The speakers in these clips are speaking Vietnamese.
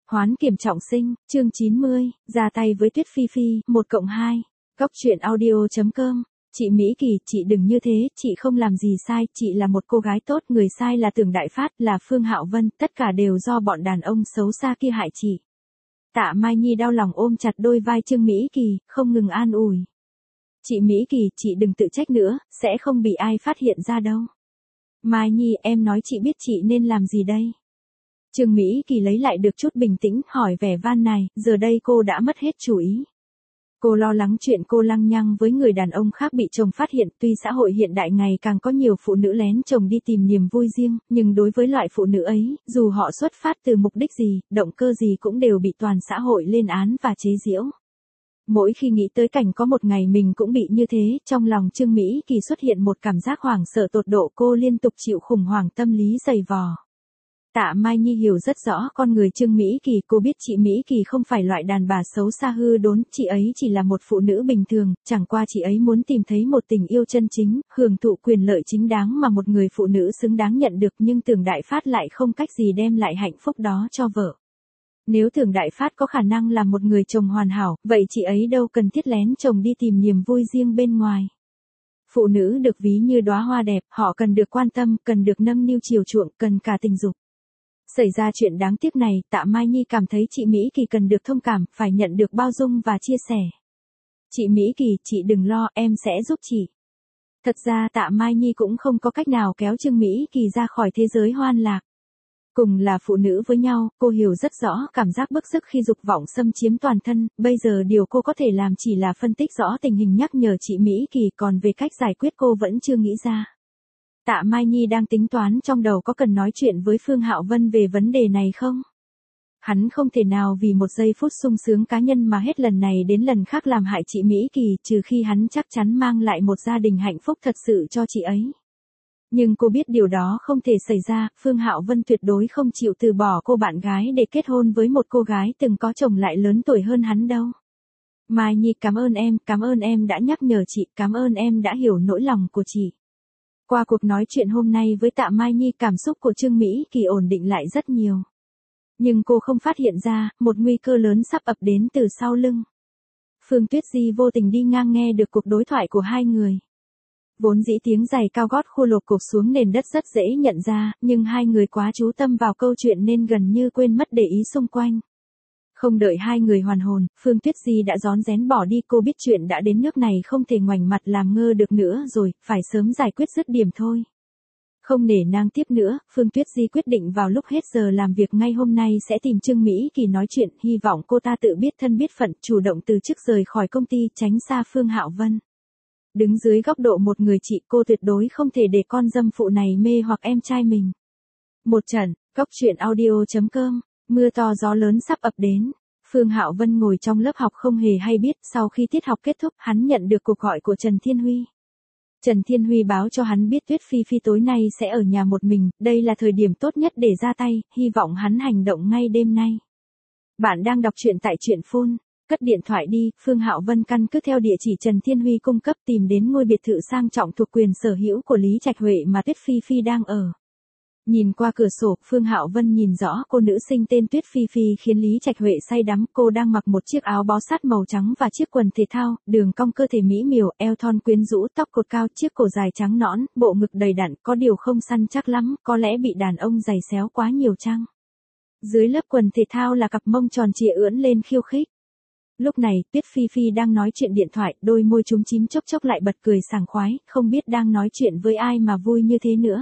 Hoán kiểm trọng sinh, chương 90, ra tay với Tuyết Phi Phi, 1+2. Góc truyện audio.com. Chị Mỹ Kỳ, chị đừng như thế, chị không làm gì sai, chị là một cô gái tốt, người sai là Tưởng Đại Phát, là Phương Hạo Vân, tất cả đều do bọn đàn ông xấu xa kia hại chị. Tạ Mai Nhi đau lòng ôm chặt đôi vai Trương Mỹ Kỳ, không ngừng an ủi. Chị Mỹ Kỳ, chị đừng tự trách nữa, sẽ không bị ai phát hiện ra đâu. Mai Nhi, em nói chị biết chị nên làm gì đây? Trương Mỹ Kỳ lấy lại được chút bình tĩnh, hỏi vẻ van nài, giờ đây cô đã mất hết chủ ý. Cô lo lắng chuyện cô lăng nhăng với người đàn ông khác bị chồng phát hiện, tuy xã hội hiện đại ngày càng có nhiều phụ nữ lén chồng đi tìm niềm vui riêng, nhưng đối với loại phụ nữ ấy, dù họ xuất phát từ mục đích gì, động cơ gì cũng đều bị toàn xã hội lên án và chế giễu. Mỗi khi nghĩ tới cảnh có một ngày mình cũng bị như thế, trong lòng Trương Mỹ Kỳ xuất hiện một cảm giác hoảng sợ tột độ, cô liên tục chịu khủng hoảng tâm lý dày vò. Tạ Mai Nhi hiểu rất rõ con người Trương Mỹ Kỳ, cô biết chị Mỹ Kỳ không phải loại đàn bà xấu xa hư đốn, chị ấy chỉ là một phụ nữ bình thường, chẳng qua chị ấy muốn tìm thấy một tình yêu chân chính, hưởng thụ quyền lợi chính đáng mà một người phụ nữ xứng đáng nhận được, nhưng Tưởng Đại Phát lại không cách gì đem lại hạnh phúc đó cho vợ. Nếu Tưởng Đại Phát có khả năng làm một người chồng hoàn hảo, vậy chị ấy đâu cần thiết lén chồng đi tìm niềm vui riêng bên ngoài. Phụ nữ được ví như đóa hoa đẹp, họ cần được quan tâm, cần được nâng niu chiều chuộng, cần cả tình dục. Xảy ra chuyện đáng tiếc này, Tạ Mai Nhi cảm thấy chị Mỹ Kỳ cần được thông cảm, phải nhận được bao dung và chia sẻ. Chị Mỹ Kỳ, chị đừng lo, em sẽ giúp chị. Thật ra Tạ Mai Nhi cũng không có cách nào kéo Trương Mỹ Kỳ ra khỏi thế giới hoan lạc. Cùng là phụ nữ với nhau, cô hiểu rất rõ cảm giác bức xúc khi dục vọng xâm chiếm toàn thân, bây giờ điều cô có thể làm chỉ là phân tích rõ tình hình, nhắc nhở chị Mỹ Kỳ, còn về cách giải quyết cô vẫn chưa nghĩ ra. Tạ Mai Nhi đang tính toán trong đầu có cần nói chuyện với Phương Hạo Vân về vấn đề này không? Hắn không thể nào vì một giây phút sung sướng cá nhân mà hết lần này đến lần khác làm hại chị Mỹ Kỳ, trừ khi hắn chắc chắn mang lại một gia đình hạnh phúc thật sự cho chị ấy. Nhưng cô biết điều đó không thể xảy ra, Phương Hạo Vân tuyệt đối không chịu từ bỏ cô bạn gái để kết hôn với một cô gái từng có chồng lại lớn tuổi hơn hắn đâu. Mai Nhi, cảm ơn em đã nhắc nhở chị, cảm ơn em đã hiểu nỗi lòng của chị. Qua cuộc nói chuyện hôm nay với Tạ Mai Nhi, cảm xúc của Trương Mỹ Kỳ ổn định lại rất nhiều. Nhưng cô không phát hiện ra, một nguy cơ lớn sắp ập đến từ sau lưng. Phương Tuyết Di vô tình đi ngang nghe được cuộc đối thoại của hai người. Vốn dĩ tiếng giày cao gót khua lộp cộp xuống nền đất rất dễ nhận ra, nhưng hai người quá chú tâm vào câu chuyện nên gần như quên mất để ý xung quanh. Không đợi hai người hoàn hồn, Phương Tuyết Di đã rón rén bỏ đi, cô biết chuyện đã đến nước này không thể ngoảnh mặt làm ngơ được nữa rồi, phải sớm giải quyết dứt điểm thôi. Không nể nang tiếp nữa, Phương Tuyết Di quyết định vào lúc hết giờ làm việc ngay hôm nay sẽ tìm Trương Mỹ Kỳ nói chuyện, hy vọng cô ta tự biết thân biết phận, chủ động từ chức rời khỏi công ty, tránh xa Phương Hạo Vân. Đứng dưới góc độ một người chị, cô tuyệt đối không thể để con dâm phụ này mê hoặc em trai mình. Một trận, góc truyện audio.com. Mưa to gió lớn sắp ập đến. Phương Hạo Vân ngồi trong lớp học không hề hay biết, sau khi tiết học kết thúc, hắn nhận được cuộc gọi của Trần Thiên Huy. Trần Thiên Huy báo cho hắn biết Tuyết Phi Phi tối nay sẽ ở nhà một mình, đây là thời điểm tốt nhất để ra tay, hy vọng hắn hành động ngay đêm nay. Bạn đang đọc truyện tại truyện Phun. Cất điện thoại đi, Phương Hạo Vân căn cứ theo địa chỉ Trần Thiên Huy cung cấp tìm đến ngôi biệt thự sang trọng thuộc quyền sở hữu của Lý Trạch Huệ mà Tuyết Phi Phi đang ở. Nhìn qua cửa sổ, Phương Hạo Vân nhìn rõ cô nữ sinh tên Tuyết Phi Phi khiến Lý Trạch Huệ say đắm, cô đang mặc một chiếc áo bó sát màu trắng và chiếc quần thể thao, đường cong cơ thể mỹ miều, eo thon quyến rũ, tóc cột cao, chiếc cổ dài trắng nõn, bộ ngực đầy đặn, có điều không săn chắc lắm, có lẽ bị đàn ông giày xéo quá nhiều chăng. Dưới lớp quần thể thao là cặp mông tròn trịa ưỡn lên khiêu khích. Lúc này, Tuyết Phi Phi đang nói chuyện điện thoại, đôi môi chúm chím chốc chốc lại bật cười sảng khoái, không biết đang nói chuyện với ai mà vui như thế nữa.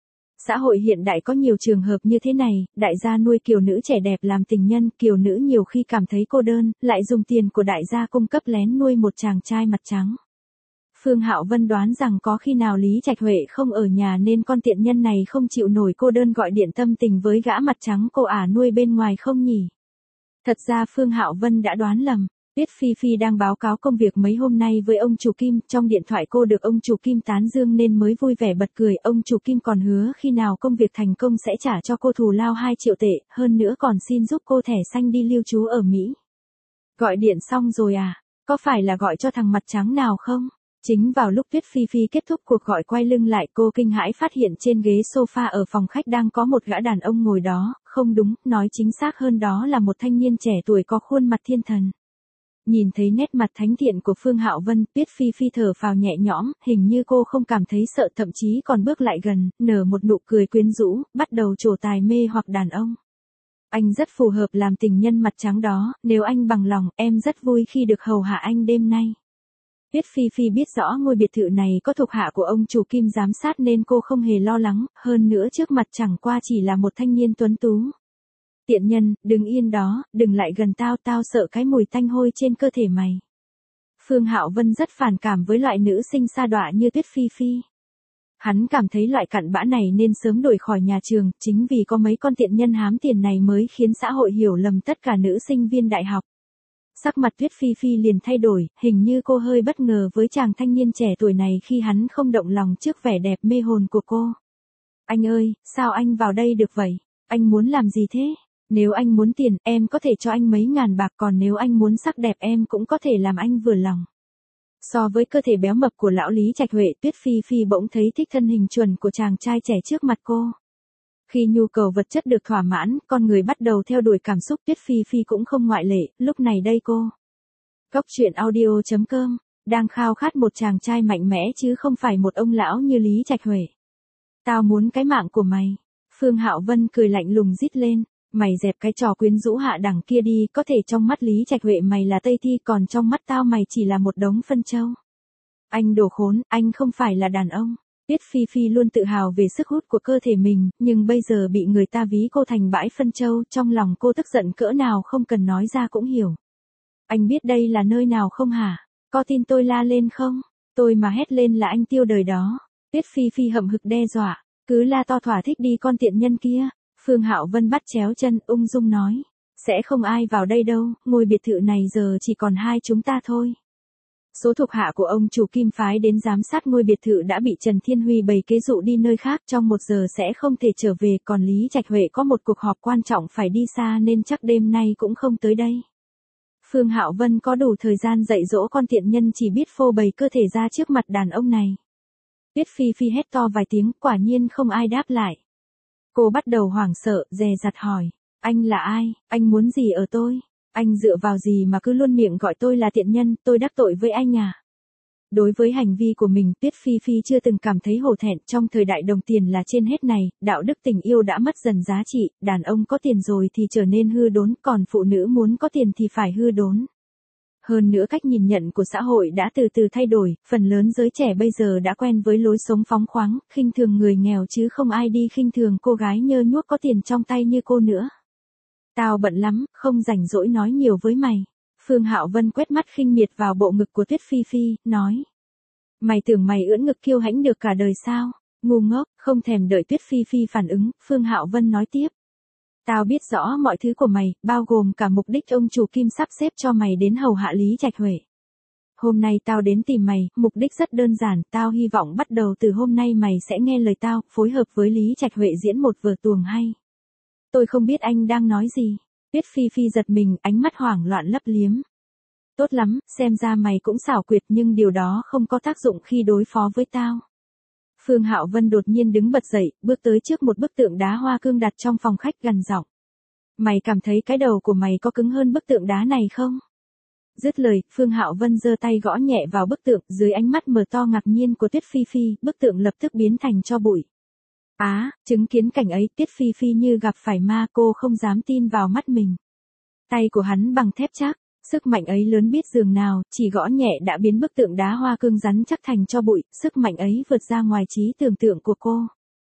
Xã hội hiện đại có nhiều trường hợp như thế này, đại gia nuôi kiều nữ trẻ đẹp làm tình nhân, kiều nữ nhiều khi cảm thấy cô đơn, lại dùng tiền của đại gia cung cấp lén nuôi một chàng trai mặt trắng. Phương Hạo Vân đoán rằng có khi nào Lý Trạch Huệ không ở nhà nên con tiện nhân này không chịu nổi cô đơn gọi điện tâm tình với gã mặt trắng cô nuôi bên ngoài không nhỉ? Thật ra Phương Hạo Vân đã đoán lầm. Tuyết Phi Phi đang báo cáo công việc mấy hôm nay với ông chủ Kim, trong điện thoại cô được ông chủ Kim tán dương nên mới vui vẻ bật cười, ông chủ Kim còn hứa khi nào công việc thành công sẽ trả cho cô thù lao 2 triệu tệ, hơn nữa còn xin giúp cô thẻ xanh đi lưu trú ở Mỹ. Gọi điện xong rồi à? Có phải là gọi cho thằng mặt trắng nào không? Chính vào lúc Tuyết Phi Phi kết thúc cuộc gọi quay lưng lại, cô kinh hãi phát hiện trên ghế sofa ở phòng khách đang có một gã đàn ông ngồi đó, không đúng, nói chính xác hơn đó là một thanh niên trẻ tuổi có khuôn mặt thiên thần. Nhìn thấy nét mặt thánh thiện của Phương Hạo Vân, Tuyết Phi Phi thở phào nhẹ nhõm, hình như cô không cảm thấy sợ, thậm chí còn bước lại gần, nở một nụ cười quyến rũ, bắt đầu trổ tài mê hoặc đàn ông. Anh rất phù hợp làm tình nhân mặt trắng đó, nếu anh bằng lòng, em rất vui khi được hầu hạ anh đêm nay. Tuyết Phi Phi biết rõ ngôi biệt thự này có thuộc hạ của ông chủ Kim giám sát nên cô không hề lo lắng, hơn nữa trước mặt chẳng qua chỉ là một thanh niên tuấn tú. Tiện nhân, đừng yên đó, đừng lại gần tao, tao sợ cái mùi tanh hôi trên cơ thể mày. Phương Hạo Vân rất phản cảm với loại nữ sinh sa đọa như Tuyết Phi Phi. Hắn cảm thấy loại cặn bã này nên sớm đuổi khỏi nhà trường, chính vì có mấy con tiện nhân hám tiền này mới khiến xã hội hiểu lầm tất cả nữ sinh viên đại học. Sắc mặt Tuyết Phi Phi liền thay đổi, hình như cô hơi bất ngờ với chàng thanh niên trẻ tuổi này khi hắn không động lòng trước vẻ đẹp mê hồn của cô. Anh ơi, sao anh vào đây được vậy? Anh muốn làm gì thế? Nếu anh muốn tiền, em có thể cho anh mấy ngàn bạc, còn nếu anh muốn sắc đẹp em cũng có thể làm anh vừa lòng. So với cơ thể béo mập của lão Lý Trạch Huệ, Tuyết Phi Phi bỗng thấy thích thân hình chuẩn của chàng trai trẻ trước mặt cô. Khi nhu cầu vật chất được thỏa mãn, con người bắt đầu theo đuổi cảm xúc, Tuyết Phi Phi cũng không ngoại lệ, lúc này đây cô. Góc truyện audio.com, đang khao khát một chàng trai mạnh mẽ chứ không phải một ông lão như Lý Trạch Huệ. Tao muốn cái mạng của mày. Phương Hạo Vân cười lạnh lùng rít lên. Mày dẹp cái trò quyến rũ hạ đẳng kia đi, có thể trong mắt Lý Trạch Huệ mày là Tây Thi, còn trong mắt tao mày chỉ là một đống phân trâu. Anh đồ khốn, anh không phải là đàn ông. Tuyết Phi Phi luôn tự hào về sức hút của cơ thể mình, nhưng bây giờ bị người ta ví cô thành bãi phân trâu, trong lòng cô tức giận cỡ nào không cần nói ra cũng hiểu. Anh biết đây là nơi nào không hả? Có tin tôi la lên không? Tôi mà hét lên là anh tiêu đời đó. Tuyết Phi Phi hậm hực đe dọa, cứ la to thỏa thích đi con tiện nhân kia. Phương Hạo Vân bắt chéo chân, ung dung nói. Sẽ không ai vào đây đâu, ngôi biệt thự này giờ chỉ còn hai chúng ta thôi. Số thuộc hạ của ông chủ Kim phái đến giám sát ngôi biệt thự đã bị Trần Thiên Huy bày kế dụ đi nơi khác, trong 1 giờ sẽ không thể trở về, còn Lý Trạch Huệ có một cuộc họp quan trọng phải đi xa nên chắc đêm nay cũng không tới đây. Phương Hạo Vân có đủ thời gian dạy dỗ con tiện nhân chỉ biết phô bày cơ thể ra trước mặt đàn ông này. Tuyết Phi Phi hét to vài tiếng, quả nhiên không ai đáp lại. Cô bắt đầu hoảng sợ, dè dặt hỏi. Anh là ai? Anh muốn gì ở tôi? Anh dựa vào gì mà cứ luôn miệng gọi tôi là tiện nhân, tôi đắc tội với anh à? Đối với hành vi của mình, Tuyết Phi Phi chưa từng cảm thấy hổ thẹn, trong thời đại đồng tiền là trên hết này, đạo đức tình yêu đã mất dần giá trị, đàn ông có tiền rồi thì trở nên hư đốn, còn phụ nữ muốn có tiền thì phải hư đốn. Hơn nữa cách nhìn nhận của xã hội đã từ từ thay đổi, phần lớn giới trẻ bây giờ đã quen với lối sống phóng khoáng, khinh thường người nghèo chứ không ai đi khinh thường cô gái nhơ nhuốc có tiền trong tay như cô nữa. Tao bận lắm, không rảnh rỗi nói nhiều với mày. Phương Hạo Vân quét mắt khinh miệt vào bộ ngực của Tuyết Phi Phi, nói. Mày tưởng mày ưỡn ngực kiêu hãnh được cả đời sao? Ngu ngốc, không thèm đợi Tuyết Phi Phi phản ứng, Phương Hạo Vân nói tiếp. Tao biết rõ mọi thứ của mày, bao gồm cả mục đích ông chủ Kim sắp xếp cho mày đến hầu hạ Lý Trạch Huệ. Hôm nay tao đến tìm mày, mục đích rất đơn giản, tao hy vọng bắt đầu từ hôm nay mày sẽ nghe lời tao, phối hợp với Lý Trạch Huệ diễn một vở tuồng hay. Tôi không biết anh đang nói gì. Tuyết Phi Phi giật mình, ánh mắt hoảng loạn lấp liếm. Tốt lắm, xem ra mày cũng xảo quyệt nhưng điều đó không có tác dụng khi đối phó với tao. Phương Hạo Vân đột nhiên đứng bật dậy, bước tới trước một bức tượng đá hoa cương đặt trong phòng khách gằn giọng. Mày cảm thấy cái đầu của mày có cứng hơn bức tượng đá này không? Dứt lời, Phương Hạo Vân giơ tay gõ nhẹ vào bức tượng, dưới ánh mắt mở to ngạc nhiên của Tuyết Phi Phi, bức tượng lập tức biến thành tro bụi. Chứng kiến cảnh ấy, Tuyết Phi Phi như gặp phải ma, cô không dám tin vào mắt mình. Tay của hắn bằng thép chắc, sức mạnh ấy lớn biết dường nào, chỉ gõ nhẹ đã biến bức tượng đá hoa cương rắn chắc thành tro bụi, sức mạnh ấy vượt ra ngoài trí tưởng tượng của cô.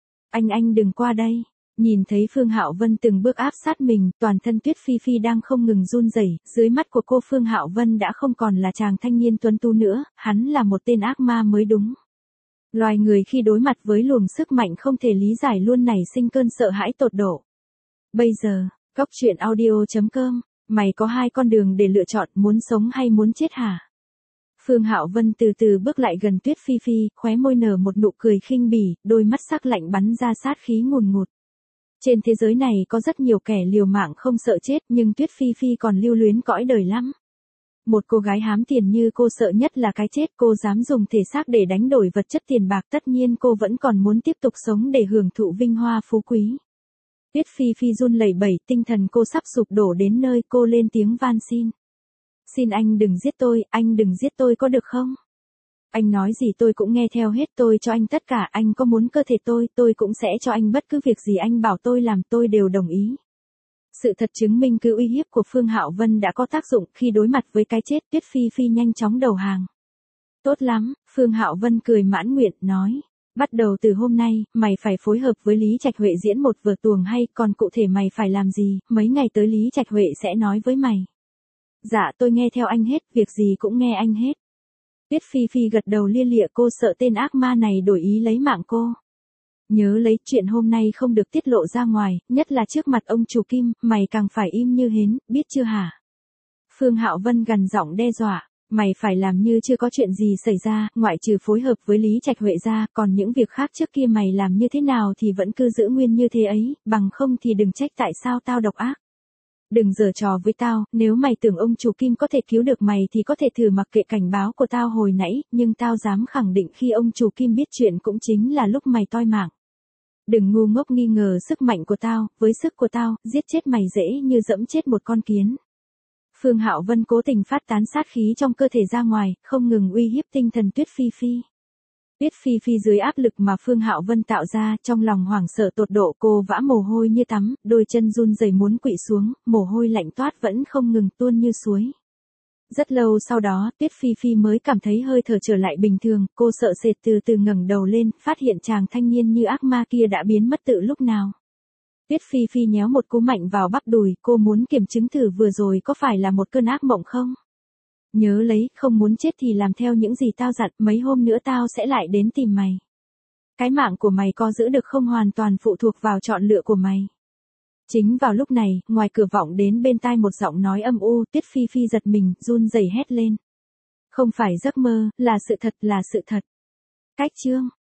Anh đừng qua đây. Nhìn thấy Phương Hạo Vân từng bước áp sát mình, toàn thân Tuyết Phi Phi đang không ngừng run rẩy, dưới mắt của cô Phương Hạo Vân đã không còn là chàng thanh niên tuấn tú nữa, hắn là một tên ác ma mới đúng. Loài người khi đối mặt với luồng sức mạnh không thể lý giải luôn nảy sinh cơn sợ hãi tột độ. Bây giờ, góc truyện audio.com, mày có hai con đường để lựa chọn, muốn sống hay muốn chết hả? Phương Hạo Vân từ từ bước lại gần Tuyết Phi Phi, khóe môi nở một nụ cười khinh bỉ, đôi mắt sắc lạnh bắn ra sát khí ngùn ngụt. Trên thế giới này có rất nhiều kẻ liều mạng không sợ chết nhưng Tuyết Phi Phi còn lưu luyến cõi đời lắm. Một cô gái hám tiền như cô sợ nhất là cái chết, cô dám dùng thể xác để đánh đổi vật chất tiền bạc, tất nhiên cô vẫn còn muốn tiếp tục sống để hưởng thụ vinh hoa phú quý. Tuyết Phi Phi run lẩy bẩy, tinh thần cô sắp sụp đổ đến nơi, cô lên tiếng van xin. Xin anh đừng giết tôi, anh đừng giết tôi có được không? Anh nói gì tôi cũng nghe theo hết, tôi cho anh tất cả, anh có muốn cơ thể tôi cũng sẽ cho anh bất cứ việc gì anh bảo tôi làm, tôi đều đồng ý. Sự thật chứng minh cứ uy hiếp của Phương Hạo Vân đã có tác dụng, khi đối mặt với cái chết, Tuyết Phi Phi nhanh chóng đầu hàng. Tốt lắm, Phương Hạo Vân cười mãn nguyện, nói. Bắt đầu từ hôm nay, mày phải phối hợp với Lý Trạch Huệ diễn một vở tuồng hay, còn cụ thể mày phải làm gì, mấy ngày tới Lý Trạch Huệ sẽ nói với mày. Dạ tôi nghe theo anh hết, việc gì cũng nghe anh hết. Tuyết Phi Phi gật đầu lia lịa, cô sợ tên ác ma này đổi ý lấy mạng cô. Nhớ lấy, chuyện hôm nay không được tiết lộ ra ngoài, nhất là trước mặt ông chủ Kim, mày càng phải im như hến, biết chưa hả? Phương Hạo Vân gằn giọng đe dọa, mày phải làm như chưa có chuyện gì xảy ra, ngoại trừ phối hợp với Lý Trạch Huệ ra, còn những việc khác trước kia mày làm như thế nào thì vẫn cứ giữ nguyên như thế ấy, bằng không thì đừng trách tại sao tao độc ác. Đừng giở trò với tao, nếu mày tưởng ông chủ Kim có thể cứu được mày thì có thể thử mặc kệ cảnh báo của tao hồi nãy, nhưng tao dám khẳng định khi ông chủ Kim biết chuyện cũng chính là lúc mày toi mạng. Đừng ngu ngốc nghi ngờ sức mạnh của tao, với sức của tao, giết chết mày dễ như dẫm chết một con kiến. Phương Hạo Vân cố tình phát tán sát khí trong cơ thể ra ngoài, không ngừng uy hiếp tinh thần Tuyết Phi Phi. Tuyết Phi Phi dưới áp lực mà Phương Hạo Vân tạo ra, trong lòng hoảng sợ tột độ, cô vã mồ hôi như tắm, đôi chân run rẩy muốn quỵ xuống, mồ hôi lạnh toát vẫn không ngừng tuôn như suối. Rất lâu sau đó, Tuyết Phi Phi mới cảm thấy hơi thở trở lại bình thường, cô sợ sệt từ từ ngẩng đầu lên, phát hiện chàng thanh niên như ác ma kia đã biến mất từ lúc nào. Tuyết Phi Phi nhéo một cú mạnh vào bắp đùi, cô muốn kiểm chứng thử vừa rồi có phải là một cơn ác mộng không? Nhớ lấy, không muốn chết thì làm theo những gì tao dặn, mấy hôm nữa tao sẽ lại đến tìm mày. Cái mạng của mày có giữ được không hoàn toàn phụ thuộc vào chọn lựa của mày. Chính vào lúc này, ngoài cửa vọng đến bên tai một giọng nói âm u, Tuyết Phi Phi giật mình, run rẩy hét lên. Không phải giấc mơ, là sự thật, là sự thật. Cách chương